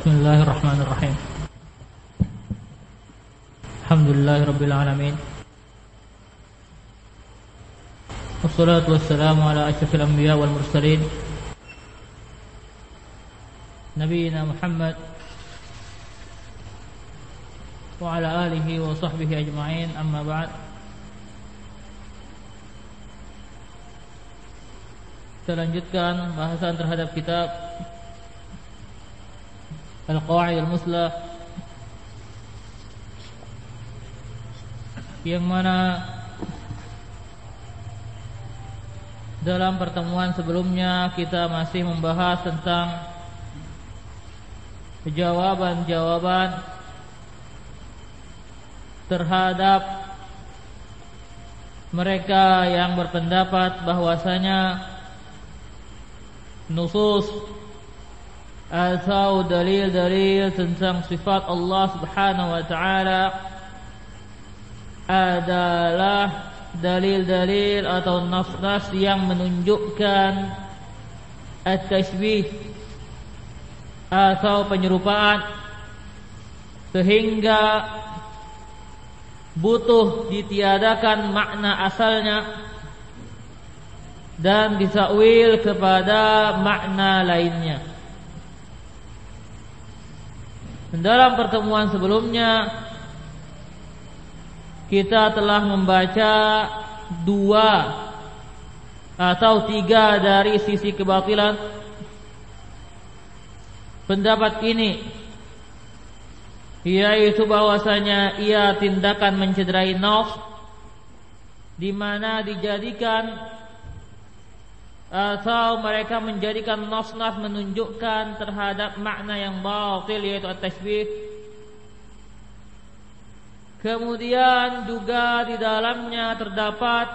Bismillahirrahmanirrahim. Alhamdulillahirabbil alamin. Wassalatu wassalamu ala asyrafil anbiya wal mursalin nabiyina Muhammad wa ala alihi wa sahbihi ajma'in, amma ba'd. Kita lanjutkan bahasan terhadap kitab Al-Qawaid Al-Muslah, yang mana dalam pertemuan sebelumnya kita masih membahas tentang jawaban-jawaban terhadap mereka yang berpendapat bahwasanya nusus atau dalil-dalil tentang sifat Allah Subhanahu wa ta'ala adalah dalil-dalil atau nas-nas yang menunjukkan at-tashbih atau penyerupaan, sehingga butuh ditiadakan makna asalnya dan ditakwil kepada makna lainnya. Dalam pertemuan sebelumnya kita telah membaca 2 atau 3 dari sisi kebatilan pendapat ini, yaitu bahwasanya ia tindakan mencederai nas, di mana dijadikan atau mereka menjadikan nas-nas menunjukkan terhadap makna yang batil, yaitu at-tashbih. Kemudian juga di dalamnya terdapat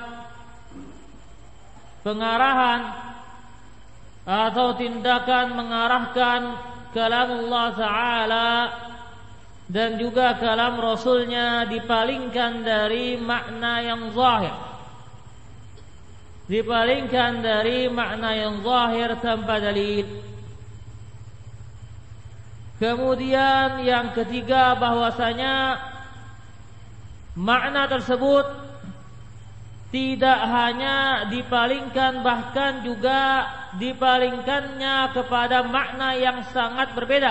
pengarahan atau tindakan mengarahkan kalam Allah Ta'ala dan juga kalam Rasulnya dipalingkan dari makna yang zahir, dipalingkan dari makna yang zahir tanpa dalil. Kemudian yang ketiga, bahwasanya makna tersebut tidak hanya dipalingkan, bahkan juga dipalingkannya kepada makna yang sangat berbeda,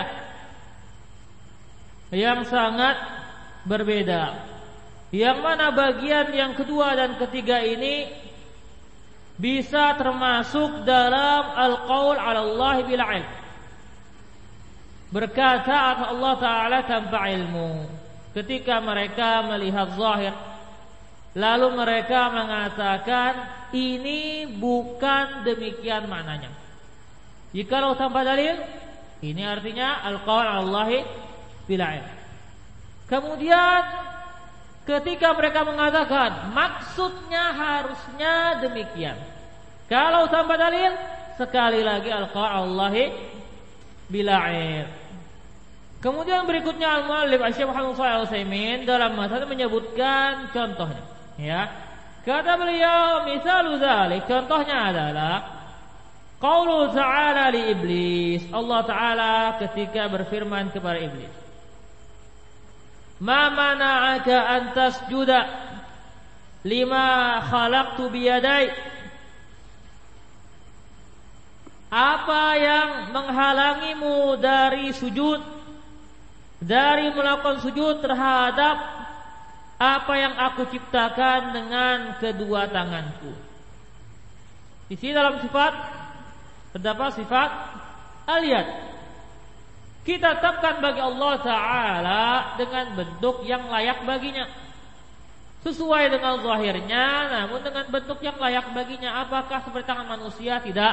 yang sangat berbeda. Yang mana bagian yang kedua dan ketiga ini bisa termasuk dalam al-qaul 'ala Allah bila ilm, berkata atas Allah Ta'ala tanpa ilmu. Ketika mereka melihat zahir, lalu mereka mengatakan ini bukan demikian maknanya. Jikalau tanpa dalil, ini artinya al-qaul 'ala Allah bila ilm. Kemudian ketika mereka mengatakan maksudnya harusnya demikian, kalau tanpa dalil, sekali lagi al-qaul 'ala Allah bila ilm. Kemudian berikutnya al-muallif Syekh Muhammad Shalih Al-Utsaimin dalam masalah menyebutkan contohnya, ya. Kata beliau, misalu dzalik, contohnya adalah qaulu ta'ala li iblis, Allah Ta'ala ketika berfirman kepada iblis, ma mana'aka an tasjuda lima khalaqtu biyadai, apa yang menghalangimu dari sujud, dari melakukan sujud terhadap apa yang aku ciptakan dengan kedua tanganku. Di sini dalam sifat terdapat sifat al-yad. Kita tetapkan bagi Allah Ta'ala dengan bentuk yang layak baginya, sesuai dengan zahirnya, namun dengan bentuk yang layak baginya. Apakah seperti tangan manusia? Tidak,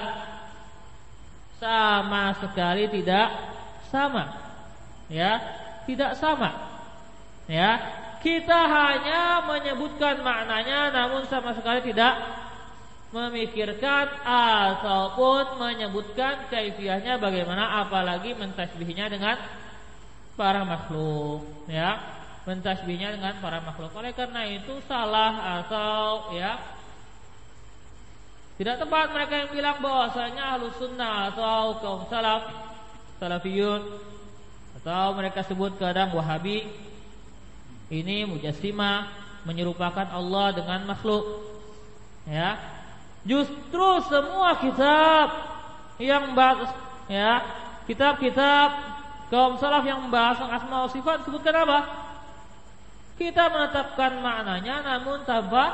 sama sekali tidak sama, ya, tidak sama, ya. Kita hanya menyebutkan maknanya, namun sama sekali tidak memikirkan ataupun menyebutkan kaifiahnya bagaimana, apalagi mentasbihnya dengan para makhluk, ya, mentasbihnya dengan para makhluk. Oleh karena itu salah atau ya tidak tepat mereka yang bilang bahwasanya Ahlus Sunnah atau kaum salafiyun Atau mereka sebut kadang Wahabi, ini Mujassimah, menyerupakan Allah dengan makhluk. Ya. Justru semua kitab yang bahas, ya, kitab-kitab kaum salaf yang membahas asma wa sifat sebutkan apa? Kita menetapkan maknanya namun tanpa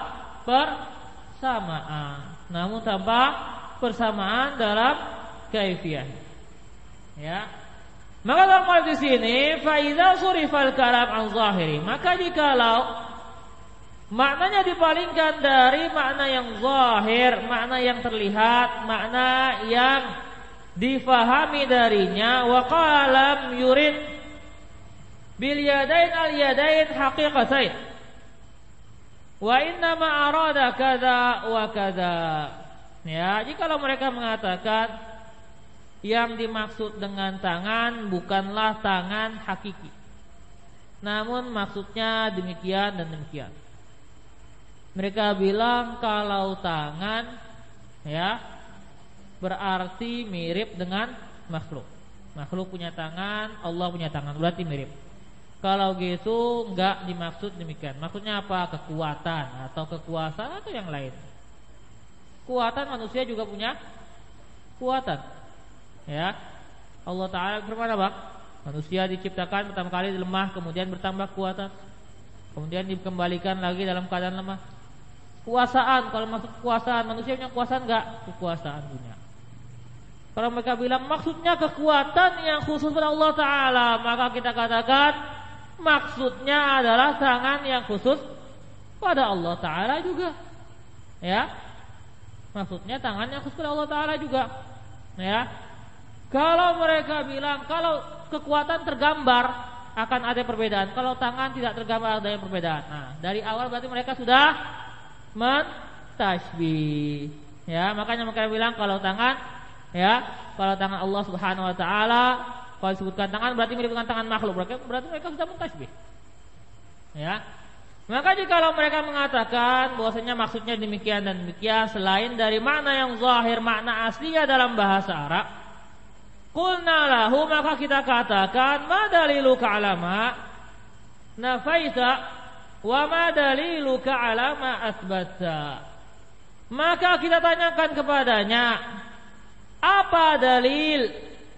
persamaan. Namun tanpa persamaan dalam kaifiyah. Ya. Maka dalam di sini fa idza surifal kalam an zahiri, maka jikalau maknanya dipalingkan dari makna yang zahir, makna yang terlihat, makna yang difahami darinya, wa qalam yurid bil yadain al yadain haqiqatain wa inna ma arada kadza wa kadza. Ya, jikalau mereka mengatakan yang dimaksud dengan tangan bukanlah tangan hakiki, namun maksudnya demikian dan demikian. Mereka bilang kalau tangan, ya, berarti mirip dengan makhluk. Makhluk punya tangan, Allah punya tangan, berarti mirip. Kalau gitu enggak dimaksud demikian. Maksudnya apa? Kekuatan atau kekuasaan atau yang lain. Kekuatan, manusia juga punya kekuatan. Ya, Allah Ta'ala berfirman apa? Manusia diciptakan pertama kali lemah, kemudian bertambah kekuatan, kemudian dikembalikan lagi dalam keadaan lemah. Kekuasaan, kalau maksud kekuasaan, manusia punya kekuasaan enggak? Kekuasaan punya. Kalau mereka bilang maksudnya kekuatan yang khusus pada Allah Ta'ala, maka kita katakan maksudnya adalah tangan yang khusus pada Allah Ta'ala juga. Ya, maksudnya tangan yang khusus pada Allah Ta'ala juga. Ya. Kalau mereka bilang kalau kekuatan tergambar akan ada perbedaan, kalau tangan tidak tergambar ada yang perbedaan. Nah, dari awal berarti mereka sudah mentasbih. Ya, makanya mereka bilang kalau tangan, ya, kalau tangan Allah Subhanahu wa taala, kalau disebutkan tangan berarti mirip dengan tangan makhluk. Berarti mereka sudah mentasbih. Ya. Maka jikalau mereka mengatakan bahwasanya maksudnya demikian dan demikian selain dari makna yang zahir, makna aslinya dalam bahasa Arab, qulna lahu, maka kita katakan ma daliluka alama nafaita wa ma daliluka alama asbatta. Maka kita tanyakan kepadanya, apa dalil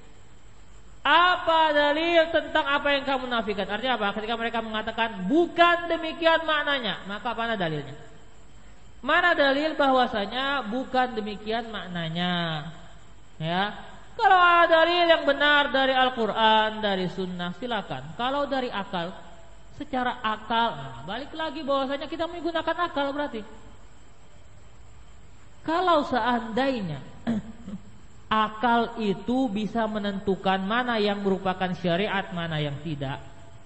tentang apa yang kamu nafikan? Artinya apa? Ketika mereka mengatakan bukan demikian maknanya, maka mana dalilnya? Mana dalil bahwasanya bukan demikian maknanya? Ya. Kalau ada dalil yang benar dari Al-Quran, dari Sunnah, silakan. Kalau dari akal, secara akal, nah, balik lagi bahwasanya kita menggunakan akal berarti. Kalau seandainya akal itu bisa menentukan mana yang merupakan syariat, mana yang tidak,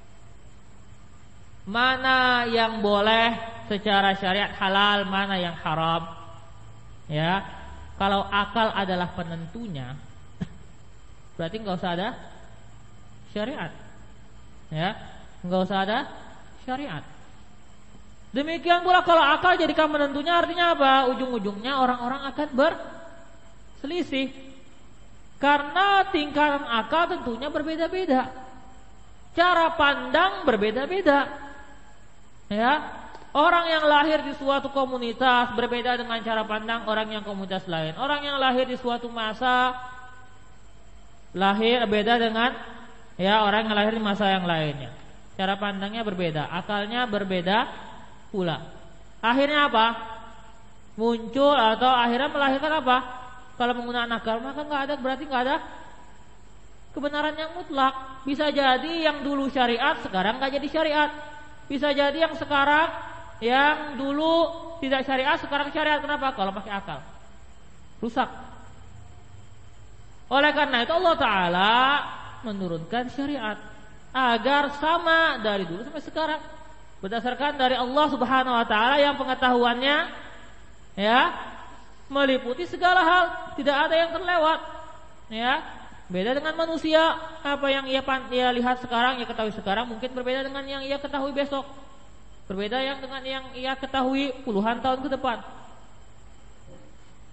mana yang boleh secara syariat halal, mana yang haram, ya. Kalau akal adalah penentunya, berarti enggak usah ada syariat. Ya, enggak usah ada syariat. Demikian pula kalau akal jadikan menentunya, artinya apa? Ujung-ujungnya orang-orang akan berselisih. Karena tingkatan akal tentunya berbeda-beda. Cara pandang berbeda-beda. Ya, orang yang lahir di suatu komunitas berbeda dengan cara pandang orang yang komunitas lain. Orang yang lahir di suatu masa lahir beda dengan ya orang yang lahir di masa yang lainnya. Cara pandangnya berbeda, akalnya berbeda pula. Akhirnya apa? Muncul atau akhirnya melahirkan apa? Kalau menggunakan akal maka berarti nggak ada kebenaran yang mutlak. Bisa jadi yang dulu syariat sekarang nggak jadi syariat. Bisa jadi yang sekarang yang dulu tidak syariat sekarang syariat. Kenapa? Kalau pakai akal rusak. Oleh karena itu Allah Ta'ala menurunkan syariat agar sama dari dulu sampai sekarang, berdasarkan dari Allah Subhanahu Wa Ta'ala yang pengetahuannya ya meliputi segala hal, tidak ada yang terlewat. Ya, beda dengan manusia, apa yang ia lihat sekarang, ia ketahui sekarang mungkin berbeda dengan yang ia ketahui besok, berbeda dengan yang ia ketahui puluhan tahun ke depan.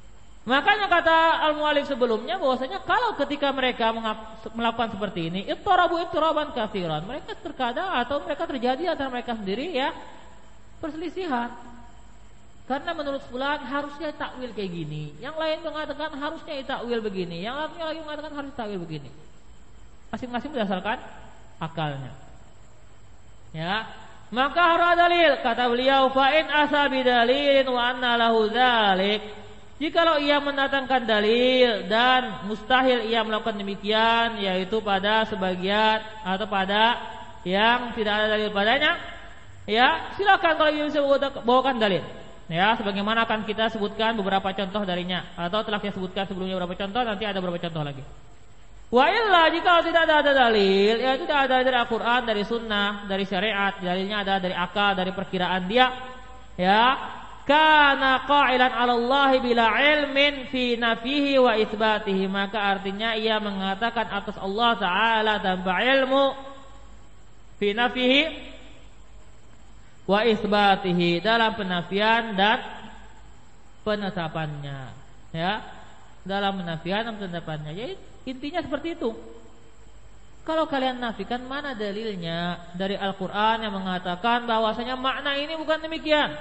Makanya kata al-mu'allif sebelumnya bahwasanya kalau ketika mereka melakukan seperti ini, ittarabu ittiraban katsiran. Mereka terkadang atau mereka terjadi antara mereka sendiri ya perselisihan. Karena menurut fulan harusnya takwil kayak gini, yang lain mengatakan harusnya takwil begini, yang lainnya lagi mengatakan harus takwil begini. Masing-masing berdasarkan akalnya. Ya, maka harus ada dalil. Kata beliau, fa in asabi dalilin wa anna lahu dzalik. Jikalau ia mendatangkan dalil dan mustahil ia melakukan demikian, yaitu pada sebagian atau pada yang tidak ada dalil padanya, ya silakan kalau ia bisa bawakan dalil. Ya, sebagaimana akan kita sebutkan beberapa contoh darinya, atau telah kita sebutkan sebelumnya beberapa contoh, nanti ada beberapa contoh lagi. Wa illa jika tidak ada dalil, ya tidak ada dari Al-Quran, dari Sunnah, dari syariat, dalilnya ada dari akal, dari perkiraan dia, ya. Kana qailan 'ala Allah bila ilmin fi nafihi wa itsbatihi, maka artinya ia mengatakan atas Allah taala tanpa ilmu fi nafihi wa itsbatihi, dalam penafian dan penetapannya, ya, dalam penafian dan penetapannya. Jadi intinya seperti itu. Kalau kalian nafikan, mana dalilnya dari Al-Qur'an yang mengatakan bahwasanya makna ini bukan demikian?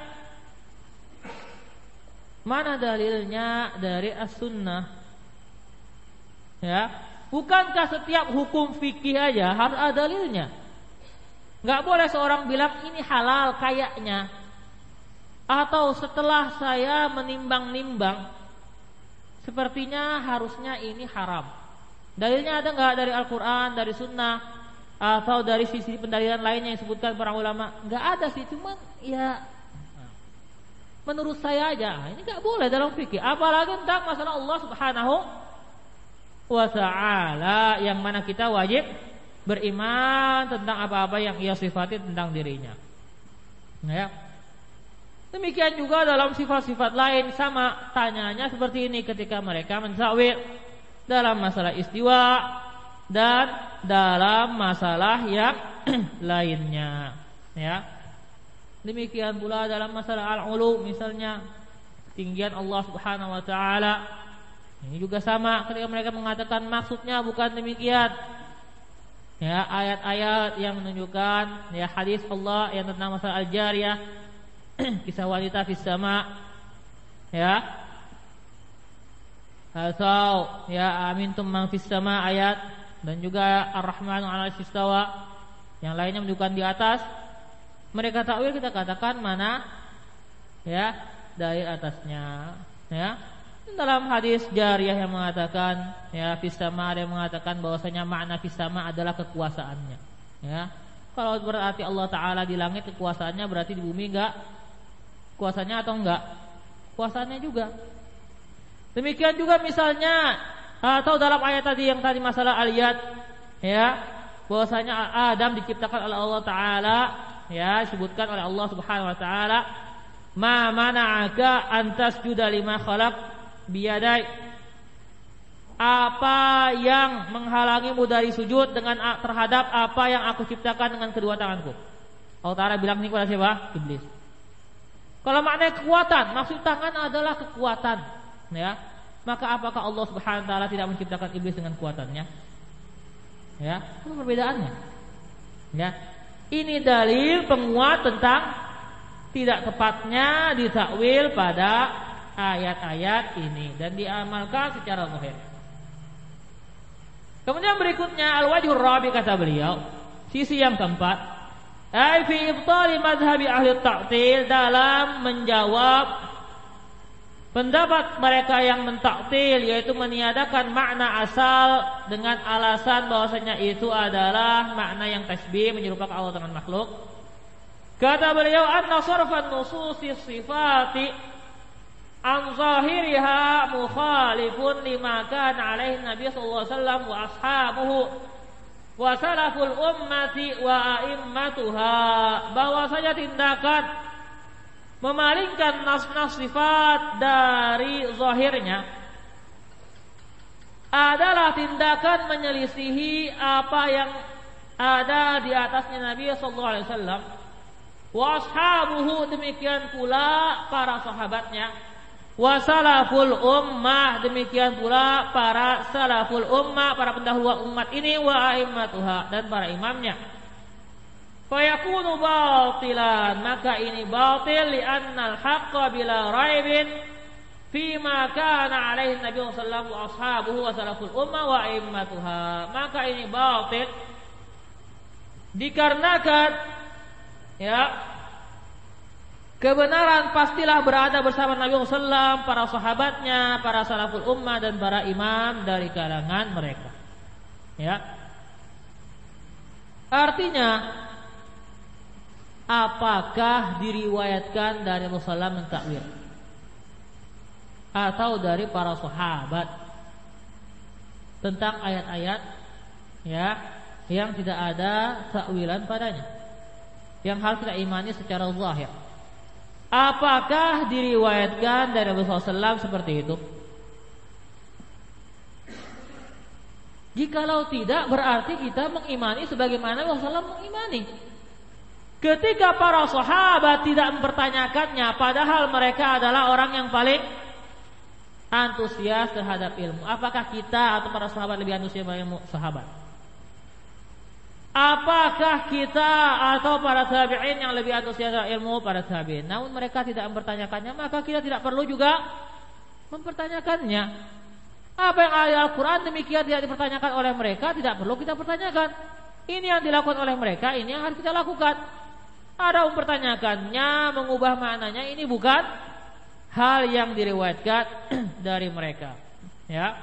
Mana dalilnya dari As-Sunnah? Ya, bukankah setiap hukum fikih aja harus ada dalilnya? Enggak boleh seorang bilang ini halal kayaknya, atau setelah saya menimbang-nimbang sepertinya harusnya ini haram. Dalilnya ada enggak dari Al-Qur'an, dari Sunnah, atau dari sisi pendalilan lainnya yang disebutkan para ulama? Enggak ada sih, cuman ya menurut saya aja, ini enggak boleh dalam fikih. Apalagi tentang masalah Allah Subhanahu wa ta'ala, yang mana kita wajib beriman tentang apa-apa yang ia sifati tentang dirinya. Ya. Demikian juga dalam sifat-sifat lain, sama tanyanya seperti ini ketika mereka mentakwil dalam masalah istiwa dan dalam masalah yang lainnya, ya. Demikian pula dalam masalah al-ulu, misalnya tinggian Allah Subhanahu wa taala. Ini juga sama ketika mereka mengatakan maksudnya bukan demikian. Ya, ayat-ayat yang menunjukkan, ya, hadis Allah yang tentang masalah al-jariyah, kisah wanita fis sama, ya. Atau ya amintum man fis sama ayat, dan juga ar-rahmanu 'alal istawa, yang lainnya menunjukkan di atas. Mereka takwil, kita katakan mana ya dalil atasnya, ya. Dalam hadis jariyah yang mengatakan ya fis sama, ada yang mengatakan bahwasanya makna fis sama adalah kekuasaannya, ya. Kalau berarti Allah taala di langit kekuasaannya, berarti di bumi enggak kuasanya atau enggak? Kuasanya juga. Demikian juga misalnya atau dalam ayat tadi yang tadi masalah al-yad, ya, bahwasanya Adam diciptakan oleh Allah taala, ya, disebutkan oleh Allah Subhanahu wa taala, ma mana'aka an tasjuda lima khalaq biyadai, apa yang menghalangimu dari sujud dengan terhadap apa yang aku ciptakan dengan kedua tanganku. Allah taala bilang ini kepada siapa? Iblis. Kalau maknanya kekuatan, maksud tangan adalah kekuatan, ya, maka apakah Allah Subhanahu wa taala tidak menciptakan iblis dengan kuatannya? Ya, apa perbedaannya? Ya. Ini dalil penguat tentang tidak tepatnya ditakwil pada ayat-ayat ini dan diamalkan secara zahir. Kemudian berikutnya al-wajhur rabi, kata beliau, sisi yang keempat, ai fi ibtali mazhabi ahli ta'til, dalam menjawab pendapat mereka yang mentaktil, yaitu meniadakan makna asal dengan alasan bahwasanya itu adalah makna yang tasbih, menyerupakan Allah dengan makhluk. Kata beliau, anna sarfan nususi sifati an zahiriha mukhalifun lima kana alaihi Nabi sallallahu alaihi wasallam wa ashabuhu wa salaful ummati wa a'immatuha, bahwasanya tindakan memalingkan nas-nas sifat dari zahirnya adalah tindakan menyelisihi apa yang ada di atasnya Nabi sallallahu alaihi wasallam wa ashabuhu, demikian pula para sahabatnya, Wa salaful ummah, demikian pula para salaful ummah, para pendahulu umat ini, wa a'immatuha, dan para imamnya. Fayakunu batilan, maka ini batil, li'anna al-haqqa bila raibin fima kana alaihi Nabi sallallahu alaihi wasallam wa ashabuhu wa salaful ummah wa a'immatuha. Maka ini batil dikarenakan ya kebenaran pastilah berada bersama Nabi SAW, para sahabatnya, para salaful ummah, dan para imam dari kalangan mereka. Ya, artinya, apakah diriwayatkan dari Rasulullah mentakwil atau dari para sahabat tentang ayat-ayat ya yang tidak ada takwilan padanya, yang harus kita imani secara zahir? Apakah diriwayatkan dari Rasulullah SAW seperti itu? Jikalau tidak, berarti kita mengimani sebagaimana Rasulullah mengimani. Ketika para sahabat tidak mempertanyakannya, padahal mereka adalah orang yang paling antusias terhadap ilmu. Apakah kita atau para sahabat lebih antusias terhadap ilmu sahabat? Apakah kita atau para tabi'in yang lebih antusias ilmu para tabi'in? Namun mereka tidak mempertanyakannya, maka kita tidak perlu juga mempertanyakannya. Apa yang ada Al-Quran demikian tidak dipertanyakan oleh mereka, tidak perlu kita pertanyakan. Ini yang dilakukan oleh mereka, ini yang harus kita lakukan. Ada mempertanyakannya, mengubah maknanya, ini bukan hal yang diriwayatkan dari mereka. Ya,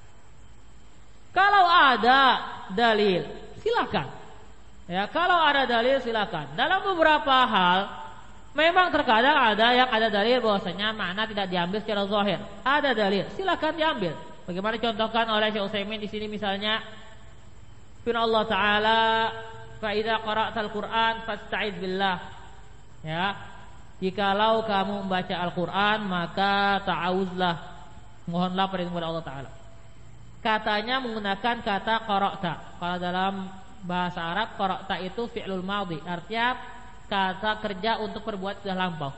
kalau ada dalil, silakan. Ya, kalau ada dalil silakan. Dalam beberapa hal memang terkadang ada yang ada dalil bahwasanya makna tidak diambil secara zahir. Ada dalil, silakan diambil. Bagaimana dicontohkan oleh Syekh Utsaimin di sini misalnya firman Allah Taala, "Fa idza qara'tal Qur'an fasta'id billah." Ya, jikalau kamu membaca Al-Qur'an maka ta'awuzlah, mohonlah perlindungan kepada Allah Taala. Katanya menggunakan kata qara'ta. Kalau dalam bahasa Arab qara'ta itu fi'lul madhi, artinya kata kerja untuk perbuatan sudah lampau.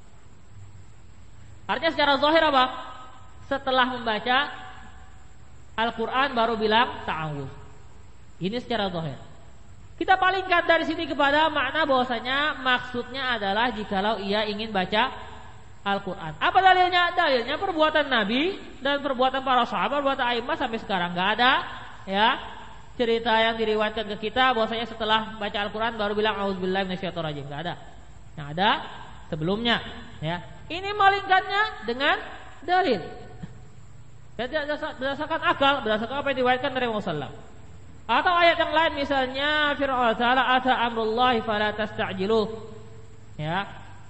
Artinya secara zahir apa? Setelah membaca Al-Quran baru bilang ta'awuz. Ini secara zahir. Kita palingkan dari sini kepada makna bahwasanya maksudnya adalah jikalau ia ingin baca Al-Quran. Apa dalilnya? Dalilnya perbuatan Nabi dan perbuatan para sahabat, perbuatan a'immah sampai sekarang nggak ada ya cerita yang diriwayatkan ke kita bahwasanya setelah baca Al-Quran baru bilang auzubillahi minasyaitonir rajim. Nggak ada. Yang ada sebelumnya. Ya, ini malingkannya dengan dalil. Berdasarkan akal, berdasarkan apa yang diriwayatkan dari Rasulullah. Atau ayat yang lain misalnya firman Allah Ta'ala, ata amrullahi fala tasta'jiluh. Ya.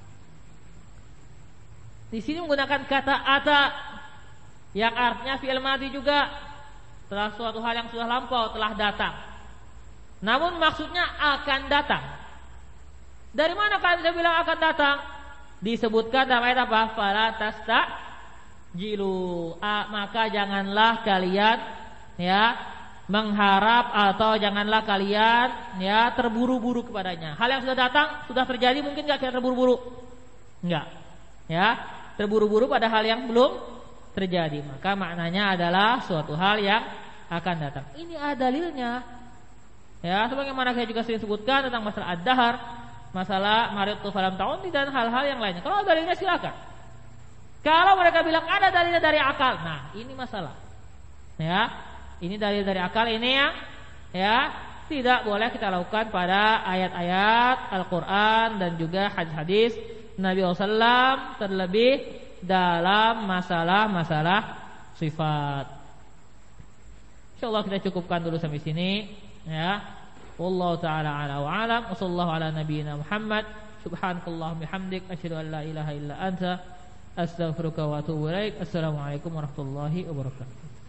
Di sini menggunakan kata ata yang artinya fi'il madhi juga. Setelah suatu hal yang sudah lampau telah datang. Namun maksudnya akan datang. Dari mana kalian bisa bilang akan datang? Disebutkan dalam ayat apa? Fala tasta'jilu. Maka janganlah kalian ya mengharap atau janganlah kalian ya terburu-buru kepadanya. Hal yang sudah datang, sudah terjadi, mungkin enggak kita terburu-buru? Enggak. Ya, terburu-buru pada hal yang belum terjadi. Maka maknanya adalah suatu hal yang akan datang. Ini ada dalilnya. Ya, sebagaimana saya juga sering sebutkan tentang masalah ad-dahar, masalah maritu falam ta'undi dan hal-hal yang lainnya. Kalau ada dalilnya silakan. Kalau mereka bilang ada dalilnya dari akal, nah ini masalah. Ya, ini dalil dari akal ini yang ya tidak boleh kita lakukan pada ayat-ayat Al-Quran dan juga hadis-hadis Nabi SAW, terlebih dalam masalah-masalah sifat. Insyaallah kita cukupkan dulu sampai sini ya. Wallahu taala ala wa alam. Wassallallahu ala nabiyyina Muhammad. Subhanakallahumma bihamdik asyhadu an la ilaha illa anta astaghfiruka wa atubu ilaik. Assalamualaikum warahmatullahi wabarakatuh.